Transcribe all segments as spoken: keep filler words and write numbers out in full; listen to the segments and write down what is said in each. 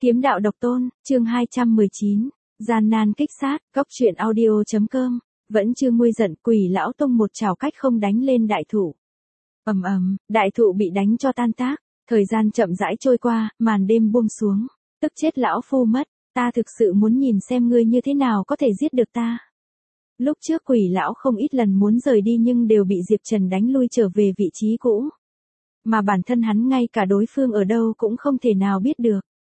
Kiếm đạo độc tôn, chương hai trăm mười chín, gian nan kích sát, cốc truyện audio.com, vẫn chưa nguôi giận, Quỷ lão tông một chảo cách không đánh lên đại thụ. Ầm ầm, đại thụ bị đánh cho tan tác, thời gian chậm rãi trôi qua, màn đêm buông xuống, tức chết lão phu mất, ta thực sự muốn nhìn xem ngươi như thế nào có thể giết được ta. Lúc trước Quỷ lão không ít lần muốn rời đi nhưng đều bị Diệp Trần đánh lui trở về vị trí cũ. Mà bản thân hắn ngay cả đối phương ở đâu cũng không thể nào biết được.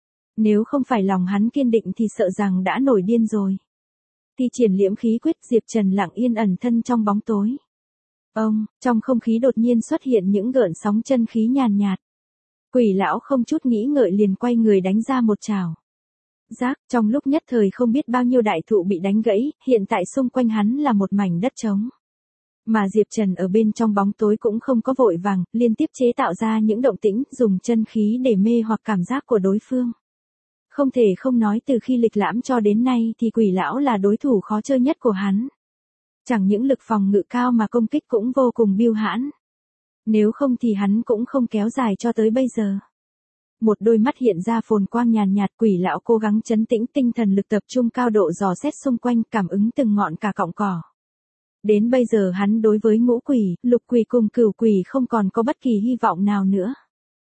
Nếu không phải lòng hắn kiên định thì sợ rằng đã nổi điên rồi. Thi triển liễm khí quyết, Diệp Trần lặng yên ẩn thân trong bóng tối. Ông, trong không khí đột nhiên xuất hiện những gợn sóng chân khí nhàn nhạt. Quỷ lão không chút nghĩ ngợi liền quay người đánh ra một chảo. Rác, trong lúc nhất thời không biết bao nhiêu đại thụ bị đánh gãy, hiện tại xung quanh hắn là một mảnh đất trống. Mà Diệp Trần ở bên trong bóng tối cũng không có vội vàng, liên tiếp chế tạo ra những động tĩnh, dùng chân khí để mê hoặc cảm giác của đối phương. Không thể không nói từ khi lịch lãm cho đến nay thì Quỷ lão là đối thủ khó chơi nhất của hắn. Chẳng những lực phòng ngự cao mà công kích cũng vô cùng biêu hãn. Nếu không thì hắn cũng không kéo dài cho tới bây giờ. Một đôi mắt hiện ra phồn quang nhàn nhạt, Quỷ lão cố gắng trấn tĩnh tinh thần lực, tập trung cao độ dò xét xung quanh, cảm ứng từng ngọn cả cọng cỏ. Đến bây giờ hắn đối với ngũ quỷ, lục quỷ cùng cửu quỷ không còn có bất kỳ hy vọng nào nữa.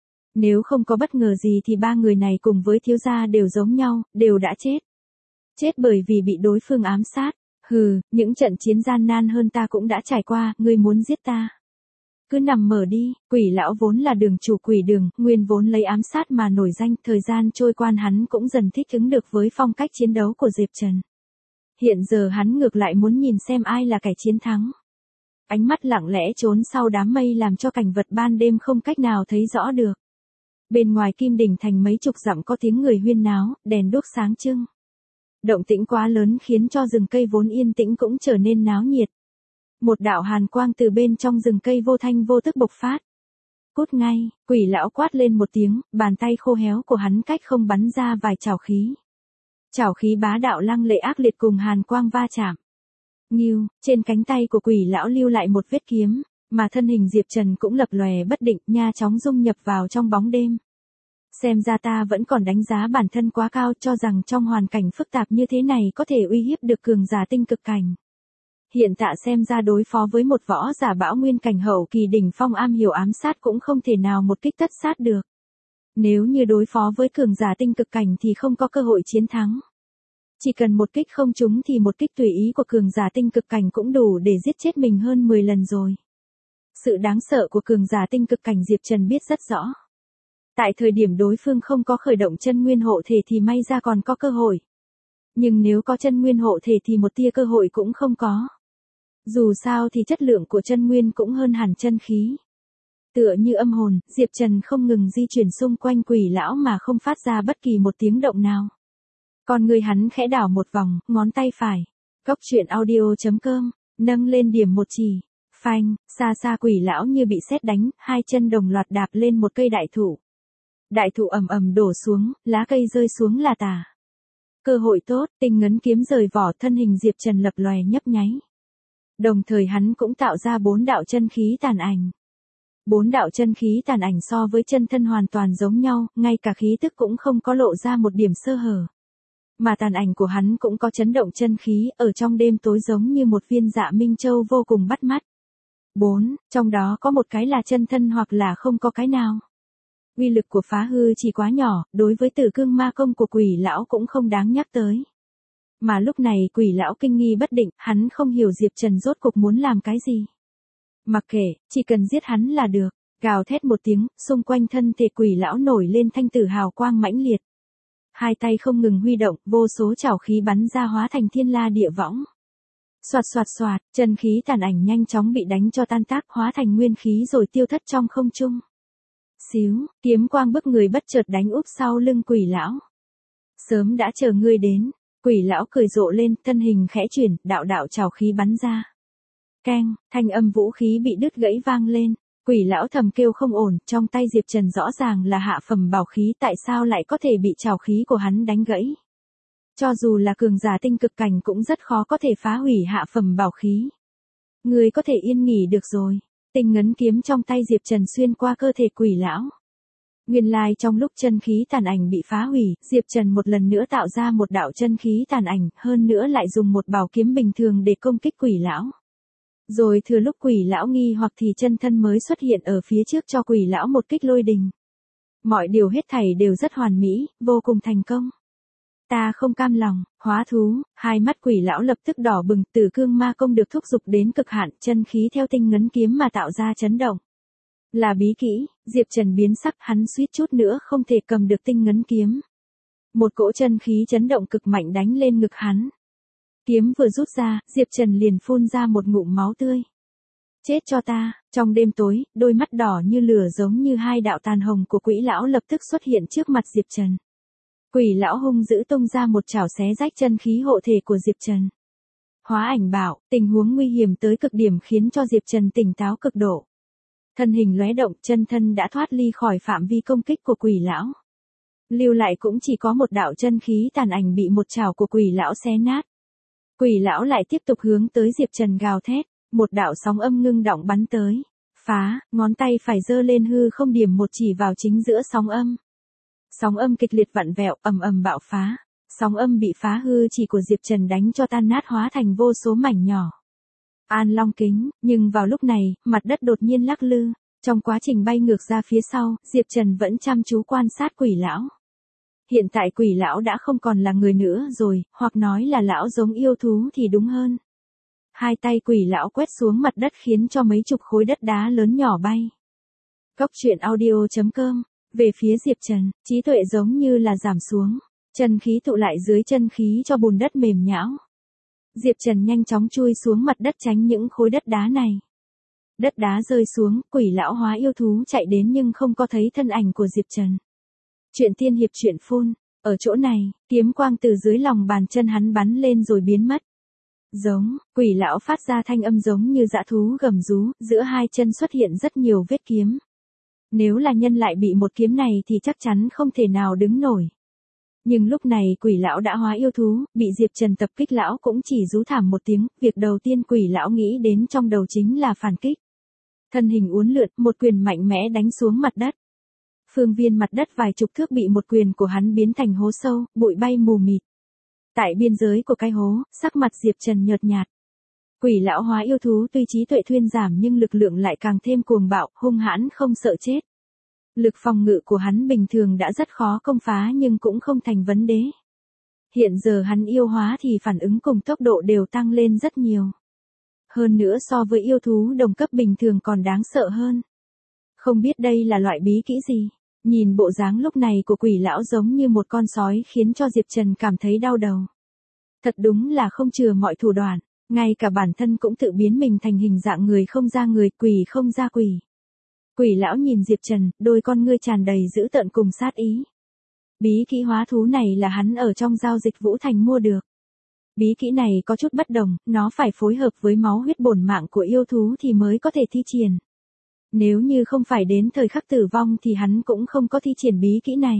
Nếu không có bất ngờ gì thì ba người này cùng với thiếu gia đều giống nhau, đều đã chết. Chết bởi vì bị đối phương ám sát. Hừ, những trận chiến gian nan hơn ta cũng đã trải qua, ngươi muốn giết ta. Cứ nằm mở đi, Quỷ lão vốn là đường chủ quỷ đường, nguyên vốn lấy ám sát mà nổi danh, thời gian trôi qua hắn cũng dần thích ứng được với phong cách chiến đấu của Diệp Trần. Hiện giờ hắn ngược lại muốn nhìn xem ai là kẻ chiến thắng. Ánh mắt lặng lẽ trốn sau đám mây làm cho cảnh vật ban đêm không cách nào thấy rõ được. Bên ngoài Kim Đỉnh thành mấy chục dặm có tiếng người huyên náo, đèn đuốc sáng trưng. Động tĩnh quá lớn khiến cho rừng cây vốn yên tĩnh cũng trở nên náo nhiệt. Một đạo hàn quang từ bên trong rừng cây vô thanh vô tức bộc phát. Cút ngay, Quỷ lão quát lên một tiếng, bàn tay khô héo của hắn cách không bắn ra vài chảo khí. Chảo khí bá đạo lăng lệ ác liệt cùng hàn quang va chạm. Nghiêu, trên cánh tay của Quỷ lão lưu lại một vết kiếm, mà thân hình Diệp Trần cũng lập lòe bất định, nha chóng dung nhập vào trong bóng đêm. Xem ra ta vẫn còn đánh giá bản thân quá cao, cho rằng trong hoàn cảnh phức tạp như thế này có thể uy hiếp được cường giả tinh cực cảnh. Hiện tại xem ra đối phó với một võ giả bão nguyên cảnh hậu kỳ đỉnh phong am hiểu ám sát cũng không thể nào một kích tất sát được. Nếu như đối phó với cường giả tinh cực cảnh thì không có cơ hội chiến thắng. Chỉ cần một kích không trúng thì một kích tùy ý của cường giả tinh cực cảnh cũng đủ để giết chết mình hơn mười lần rồi. Sự đáng sợ của cường giả tinh cực cảnh Diệp Trần biết rất rõ. Tại thời điểm đối phương không có khởi động chân nguyên hộ thể thì may ra còn có cơ hội. Nhưng nếu có chân nguyên hộ thể thì một tia cơ hội cũng không có. Dù sao thì chất lượng của chân nguyên cũng hơn hẳn chân khí. Tựa như âm hồn, Diệp Trần không ngừng di chuyển xung quanh Quỷ lão mà không phát ra bất kỳ một tiếng động nào. Còn người hắn khẽ đảo một vòng, ngón tay phải. Cốc truyện audio.com, nâng lên điểm một chỉ. Phanh, xa xa Quỷ lão như bị sét đánh, hai chân đồng loạt đạp lên một cây đại thụ. Đại thụ ầm ầm đổ xuống, lá cây rơi xuống là tả. Cơ hội tốt, tinh ngấn kiếm rời vỏ, thân hình Diệp Trần lập lòe nhấp nháy. Đồng thời hắn cũng tạo ra bốn đạo chân khí tàn ảnh. Bốn đạo chân khí tàn ảnh so với chân thân hoàn toàn giống nhau, ngay cả khí tức cũng không có lộ ra một điểm sơ hở. Mà tàn ảnh của hắn cũng có chấn động chân khí, ở trong đêm tối giống như một viên dạ minh châu vô cùng bắt mắt. Bốn, trong đó có một cái là chân thân hoặc là không có cái nào. Uy lực của phá hư chỉ quá nhỏ, đối với tử cương ma công của Quỷ lão cũng không đáng nhắc tới. Mà lúc này Quỷ lão kinh nghi bất định, hắn không hiểu Diệp Trần rốt cục muốn làm cái gì. Mặc kệ, chỉ cần giết hắn là được, gào thét một tiếng, xung quanh thân thể Quỷ lão nổi lên thanh tử hào quang mãnh liệt. Hai tay không ngừng huy động, vô số chảo khí bắn ra hóa thành thiên la địa võng. Soạt soạt soạt, chân khí tàn ảnh nhanh chóng bị đánh cho tan tác, hóa thành nguyên khí rồi tiêu thất trong không trung. Xíu, kiếm quang bức người bất chợt đánh úp sau lưng Quỷ lão. Sớm đã chờ ngươi đến, Quỷ lão cười rộ lên, thân hình khẽ chuyển, đạo đạo chảo khí bắn ra. Keng, thanh âm vũ khí bị đứt gãy vang lên, Quỷ lão thầm kêu không ổn, trong tay Diệp Trần rõ ràng là hạ phẩm bảo khí, tại sao lại có thể bị chảo khí của hắn đánh gãy? Cho dù là cường giả tinh cực cảnh cũng rất khó có thể phá hủy hạ phẩm bảo khí. Ngươi có thể yên nghỉ được rồi. Tinh ngấn kiếm trong tay Diệp Trần xuyên qua cơ thể Quỷ lão. Nguyên lai trong lúc chân khí tàn ảnh bị phá hủy, Diệp Trần một lần nữa tạo ra một đạo chân khí tàn ảnh, hơn nữa lại dùng một bảo kiếm bình thường để công kích quỷ lão. Rồi thừa lúc quỷ lão nghi hoặc thì chân thân mới xuất hiện ở phía trước cho quỷ lão một kích lôi đình. Mọi điều hết thảy đều rất hoàn mỹ, vô cùng thành công. Ta không cam lòng, hóa thú, hai mắt quỷ lão lập tức đỏ bừng, Tử Cương Ma Công được thúc giục đến cực hạn, chân khí theo tinh ngấn kiếm mà tạo ra chấn động. Là bí kỹ, Diệp Trần biến sắc, hắn suýt chút nữa không thể cầm được tinh ngấn kiếm. Một cỗ chân khí chấn động cực mạnh đánh lên ngực hắn. Kiếm vừa rút ra, Diệp Trần liền phun ra một ngụm máu tươi. Chết cho ta, trong đêm tối, đôi mắt đỏ như lửa giống như hai đạo tàn hồng của quỷ lão lập tức xuất hiện trước mặt Diệp Trần. Quỷ lão hung dữ tung ra một chảo xé rách chân khí hộ thể của Diệp Trần. Hóa ảnh bảo, tình huống nguy hiểm tới cực điểm khiến cho Diệp Trần tỉnh táo cực độ. Thân hình lóe động, chân thân đã thoát ly khỏi phạm vi công kích của quỷ lão. Lưu lại cũng chỉ có một đạo chân khí tàn ảnh bị một chảo của quỷ lão xé nát. Quỷ lão lại tiếp tục hướng tới Diệp Trần gào thét, một đạo sóng âm ngưng động bắn tới. Phá, ngón tay phải giơ lên hư không điểm một chỉ vào chính giữa sóng âm. Sóng âm kịch liệt vặn vẹo, ầm ầm bạo phá. Sóng âm bị phá hư chỉ của Diệp Trần đánh cho tan nát hóa thành vô số mảnh nhỏ. An Long kính, nhưng vào lúc này, mặt đất đột nhiên lắc lư. Trong quá trình bay ngược ra phía sau, Diệp Trần vẫn chăm chú quan sát quỷ lão. Hiện tại quỷ lão đã không còn là người nữa rồi, hoặc nói là lão giống yêu thú thì đúng hơn. Hai tay quỷ lão quét xuống mặt đất khiến cho mấy chục khối đất đá lớn nhỏ bay. Cốc truyện audio chấm com. Về phía Diệp Trần, trí tuệ giống như là giảm xuống. Chân khí tụ lại dưới chân khí cho bùn đất mềm nhão. Diệp Trần nhanh chóng chui xuống mặt đất tránh những khối đất đá này. Đất đá rơi xuống, quỷ lão hóa yêu thú chạy đến nhưng không có thấy thân ảnh của Diệp Trần. Chuyện tiên hiệp truyện phun, ở chỗ này, kiếm quang từ dưới lòng bàn chân hắn bắn lên rồi biến mất. Giống, quỷ lão phát ra thanh âm giống như dã thú gầm rú, giữa hai chân xuất hiện rất nhiều vết kiếm. Nếu là nhân lại bị một kiếm này thì chắc chắn không thể nào đứng nổi. Nhưng lúc này quỷ lão đã hóa yêu thú, bị Diệp Trần tập kích lão cũng chỉ rú thảm một tiếng, việc đầu tiên quỷ lão nghĩ đến trong đầu chính là phản kích. Thân hình uốn lượn, một quyền mạnh mẽ đánh xuống mặt đất. Phương viên mặt đất vài chục thước bị một quyền của hắn biến thành hố sâu, bụi bay mù mịt. Tại biên giới của cái hố, sắc mặt Diệp Trần nhợt nhạt. Quỷ lão hóa yêu thú tuy trí tuệ thuyên giảm nhưng lực lượng lại càng thêm cuồng bạo, hung hãn không sợ chết. Lực phòng ngự của hắn bình thường đã rất khó công phá nhưng cũng không thành vấn đề. Hiện giờ hắn yêu hóa thì phản ứng cùng tốc độ đều tăng lên rất nhiều. Hơn nữa so với yêu thú đồng cấp bình thường còn đáng sợ hơn. Không biết đây là loại bí kỹ gì. Nhìn bộ dáng lúc này của quỷ lão giống như một con sói khiến cho Diệp Trần cảm thấy đau đầu. Thật đúng là không chừa mọi thủ đoạn, ngay cả bản thân cũng tự biến mình thành hình dạng người không ra người, quỷ không ra quỷ. Quỷ lão nhìn Diệp Trần, đôi con ngươi tràn đầy dữ tợn cùng sát ý. Bí kỹ hóa thú này là hắn ở trong giao dịch Vũ Thành mua được. Bí kỹ này có chút bất đồng, nó phải phối hợp với máu huyết bổn mạng của yêu thú thì mới có thể thi triển. Nếu như không phải đến thời khắc tử vong thì hắn cũng không có thi triển bí kỹ này.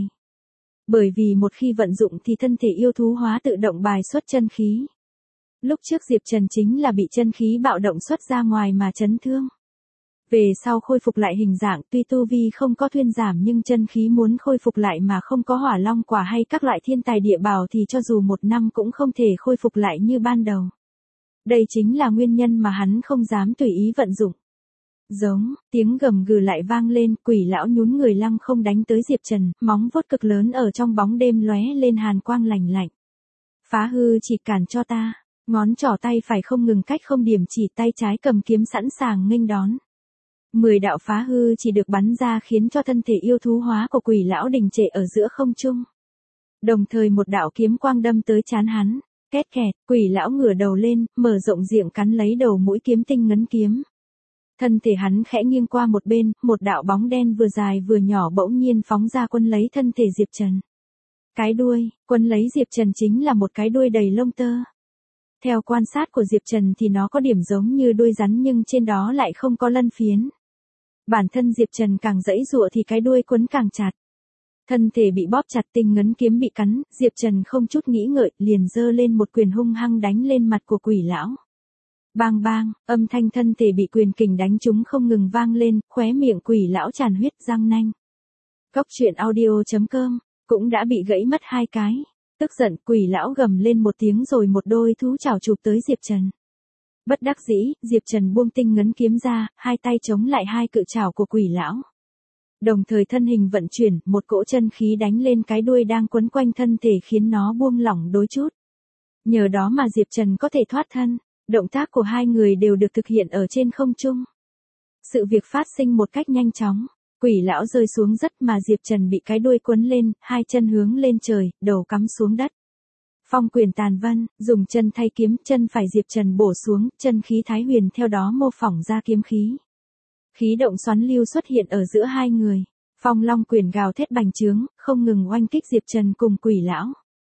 Bởi vì một khi vận dụng thì thân thể yêu thú hóa tự động bài xuất chân khí. Lúc trước Diệp Trần chính là bị chân khí bạo động xuất ra ngoài mà chấn thương. Về sau khôi phục lại hình dạng, tuy tu vi không có thuyên giảm nhưng chân khí muốn khôi phục lại mà không có hỏa long quả hay các loại thiên tài địa bảo thì cho dù một năm cũng không thể khôi phục lại như ban đầu. Đây chính là nguyên nhân mà hắn không dám tùy ý vận dụng. Giống, tiếng gầm gừ lại vang lên, quỷ lão nhún người lăng không đánh tới Diệp Trần, móng vuốt cực lớn ở trong bóng đêm lóe lên hàn quang lạnh lạnh. Phá hư chỉ cản cho ta, ngón trỏ tay phải không ngừng cách không điểm chỉ, tay trái cầm kiếm sẵn sàng nghênh đón. Mười đạo phá hư chỉ được bắn ra khiến cho thân thể yêu thú hóa của quỷ lão đình trệ ở giữa không trung. Đồng thời một đạo kiếm quang đâm tới trán hắn, két kẹt, quỷ lão ngửa đầu lên, mở rộng miệng cắn lấy đầu mũi kiếm tinh ngấn kiếm. Thân thể hắn khẽ nghiêng qua một bên, một đạo bóng đen vừa dài vừa nhỏ bỗng nhiên phóng ra quân lấy thân thể Diệp Trần. Cái đuôi, quân lấy Diệp Trần chính là một cái đuôi đầy lông tơ. Theo quan sát của Diệp Trần thì nó có điểm giống như đuôi rắn nhưng trên đó lại không có lân phiến. Bản thân Diệp Trần càng giãy giụa thì cái đuôi quấn càng chặt. Thân thể bị bóp chặt, tinh ngấn kiếm bị cắn, Diệp Trần không chút nghĩ ngợi, liền giơ lên một quyền hung hăng đánh lên mặt của quỷ lão. Bang bang, âm thanh thân thể bị quyền kình đánh trúng không ngừng vang lên, khóe miệng quỷ lão tràn huyết răng nanh. Cóc truyện audio chấm com cũng đã bị gãy mất hai cái. Tức giận, Quỷ lão gầm lên một tiếng rồi một đôi thú chảo chụp tới Diệp Trần. Bất đắc dĩ, Diệp Trần buông tinh ngấn kiếm ra, hai tay chống lại hai cự chảo của Quỷ lão. Đồng thời thân hình vận chuyển, một cỗ chân khí đánh lên cái đuôi đang quấn quanh thân thể khiến nó buông lỏng đôi chút. Nhờ đó mà Diệp Trần có thể thoát thân, động tác của hai người đều được thực hiện ở trên không trung. Sự việc phát sinh một cách nhanh chóng, Quỷ lão rơi xuống đất mà Diệp Trần bị cái đuôi quấn lên, hai chân hướng lên trời, đầu cắm xuống đất. Phong quyền tàn vân, dùng chân thay kiếm, chân phải Diệp Trần bổ xuống, chân khí Thái Huyền theo đó mô phỏng ra kiếm khí. Khí động xoắn lưu xuất hiện ở giữa hai người. Phong Long quyền gào thét bành trướng, không ngừng oanh kích Diệp Trần cùng Quỷ lão.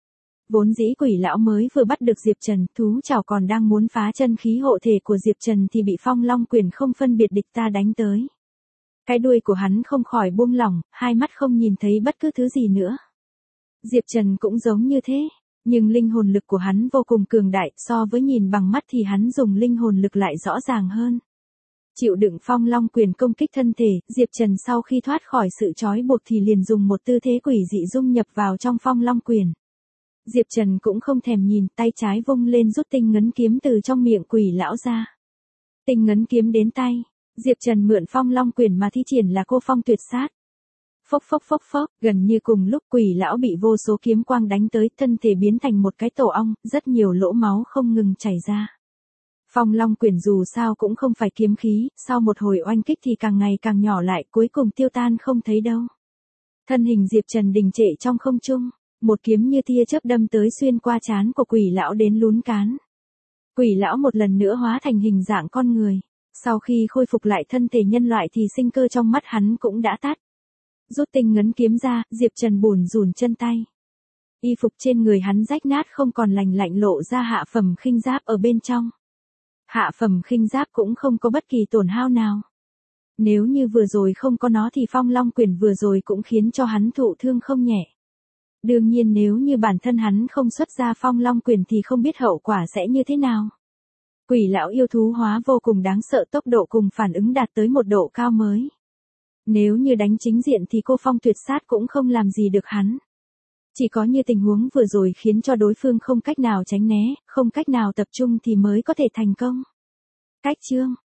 Vốn dĩ Quỷ lão mới vừa bắt được Diệp Trần, thú chảo còn đang muốn phá chân khí hộ thể của Diệp Trần thì bị Phong Long quyền không phân biệt địch ta đánh tới. Cái đuôi của hắn không khỏi buông lỏng, hai mắt không nhìn thấy bất cứ thứ gì nữa. Diệp Trần cũng giống như thế, nhưng linh hồn lực của hắn vô cùng cường đại, so với nhìn bằng mắt thì hắn dùng linh hồn lực lại rõ ràng hơn. Chịu đựng Phong Long quyền công kích thân thể, Diệp Trần sau khi thoát khỏi sự trói buộc thì liền dùng một tư thế quỷ dị dung nhập vào trong Phong Long quyền. Diệp Trần cũng không thèm nhìn, tay trái vung lên rút tinh ngấn kiếm từ trong miệng Quỷ lão ra. Tinh ngấn kiếm đến tay, Diệp Trần mượn Phong Long quyền mà thi triển là cô phong tuyệt sát. Phốc phốc phốc phốc, gần như cùng lúc Quỷ lão bị vô số kiếm quang đánh tới, thân thể biến thành một cái tổ ong, rất nhiều lỗ máu không ngừng chảy ra. Phong Long quyền dù sao cũng không phải kiếm khí, sau một hồi oanh kích thì càng ngày càng nhỏ lại, cuối cùng tiêu tan không thấy đâu. Thân hình Diệp Trần đình trệ trong không trung, một kiếm như tia chớp đâm tới xuyên qua trán của Quỷ lão đến lún cán. Quỷ lão một lần nữa hóa thành hình dạng con người, sau khi khôi phục lại thân thể nhân loại thì sinh cơ trong mắt hắn cũng đã tắt. Rút tinh ngấn kiếm ra, Diệp Trần bùn rùn chân tay. Y phục trên người hắn rách nát không còn lành lạnh lộ ra hạ phẩm khinh giáp ở bên trong. Hạ phẩm khinh giáp cũng không có bất kỳ tổn hao nào. Nếu như vừa rồi không có nó thì Phong Long quyền vừa rồi cũng khiến cho hắn thụ thương không nhẹ. Đương nhiên nếu như bản thân hắn không xuất ra Phong Long quyền thì không biết hậu quả sẽ như thế nào. Quỷ lão yêu thú hóa vô cùng đáng sợ, tốc độ cùng phản ứng đạt tới một độ cao mới. Nếu như đánh chính diện thì cô phong tuyệt sát cũng không làm gì được hắn. Chỉ có như tình huống vừa rồi khiến cho đối phương không cách nào tránh né, không cách nào tập trung thì mới có thể thành công. Cách chương